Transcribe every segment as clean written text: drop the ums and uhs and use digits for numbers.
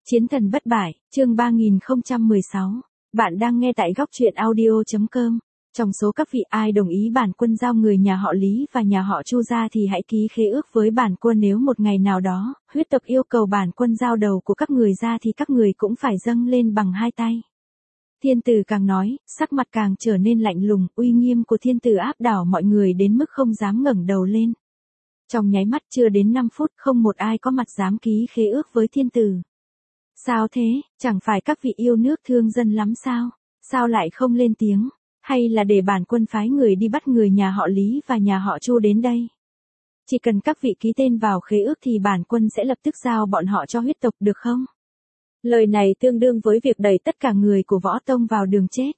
Chiến thần bất bại, chương 3016. Bạn đang nghe tại góc truyện audio.com. Trong số các vị ai đồng ý bản quân giao người nhà họ Lý và nhà họ Chu ra thì hãy ký khế ước với bản quân, nếu một ngày nào đó, huyết tộc yêu cầu bản quân giao đầu của các người ra thì các người cũng phải dâng lên bằng hai tay. Thiên tử càng nói, sắc mặt càng trở nên lạnh lùng, uy nghiêm của thiên tử áp đảo mọi người đến mức không dám ngẩng đầu lên. Trong nháy mắt chưa đến 5 phút, không một ai có mặt dám ký khế ước với thiên tử. Sao thế, chẳng phải các vị yêu nước thương dân lắm sao? Sao lại không lên tiếng? Hay là để bản quân phái người đi bắt người nhà họ Lý và nhà họ Chu đến đây? Chỉ cần các vị ký tên vào khế ước thì bản quân sẽ lập tức giao bọn họ cho huyết tộc được không? Lời này tương đương với việc đẩy tất cả người của võ tông vào đường chết.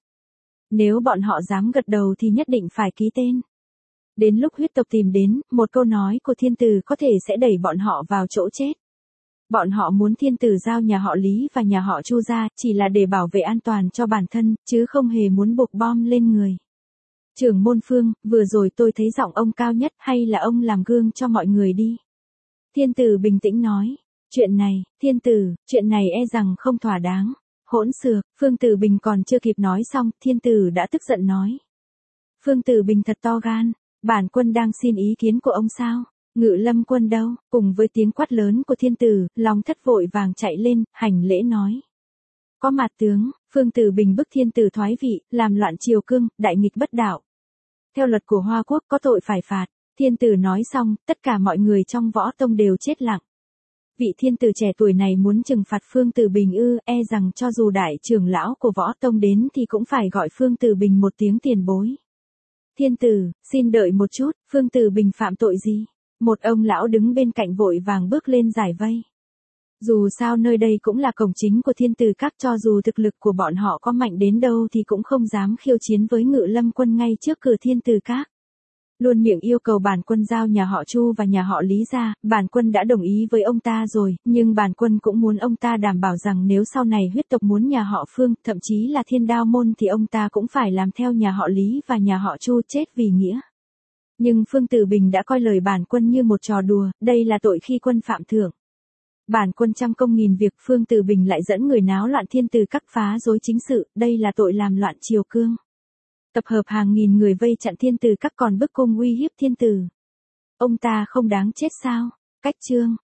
Nếu bọn họ dám gật đầu thì nhất định phải ký tên. Đến lúc huyết tộc tìm đến, một câu nói của thiên tử có thể sẽ đẩy bọn họ vào chỗ chết. Bọn họ muốn thiên tử giao nhà họ Lý và nhà họ Chu ra, chỉ là để bảo vệ an toàn cho bản thân, chứ không hề muốn buộc bom lên người. Trưởng môn Phương, vừa rồi tôi thấy giọng ông cao nhất, hay là ông làm gương cho mọi người đi. Thiên tử bình tĩnh nói, chuyện này, thiên tử, chuyện này e rằng không thỏa đáng. Hỗn xược, Phương Tử Bình còn chưa kịp nói xong, thiên tử đã tức giận nói. Phương Tử Bình thật to gan, bản quân đang xin ý kiến của ông sao? Ngự Lâm Quân đâu? Cùng với tiếng quát lớn của thiên tử, Long Thất vội vàng chạy lên, hành lễ nói. Có mặt tướng, Phương Tử Bình bức thiên tử thoái vị, làm loạn triều cương, đại nghịch bất đạo. Theo luật của Hoa Quốc có tội phải phạt. Thiên tử nói xong, tất cả mọi người trong võ tông đều chết lặng. Vị thiên tử trẻ tuổi này muốn trừng phạt Phương Tử Bình e rằng cho dù đại trưởng lão của võ tông đến thì cũng phải gọi Phương Tử Bình một tiếng tiền bối. Thiên tử, xin đợi một chút, Phương Tử Bình phạm tội gì? Một ông lão đứng bên cạnh vội vàng bước lên giải vây. Dù sao nơi đây cũng là cổng chính của thiên tử các, cho dù thực lực của bọn họ có mạnh đến đâu thì cũng không dám khiêu chiến với Ngự Lâm Quân ngay trước cửa thiên tử các. Luôn miệng yêu cầu bản quân giao nhà họ Chu và nhà họ Lý ra, bản quân đã đồng ý với ông ta rồi, nhưng bản quân cũng muốn ông ta đảm bảo rằng nếu sau này huyết tộc muốn nhà họ Phương, thậm chí là Thiên Đao Môn thì ông ta cũng phải làm theo nhà họ Lý và nhà họ Chu, chết vì nghĩa. Nhưng Phương Tử Bình đã coi lời bản quân như một trò đùa, đây là tội khi quân phạm thượng. Bản quân trăm công nghìn việc, Phương Tử Bình lại dẫn người náo loạn thiên tử các, phá rối chính sự, đây là tội làm loạn triều cương. Tập hợp hàng nghìn người vây chặn thiên tử các, còn bức cung uy hiếp thiên tử. Ông ta không đáng chết sao? Cách chương,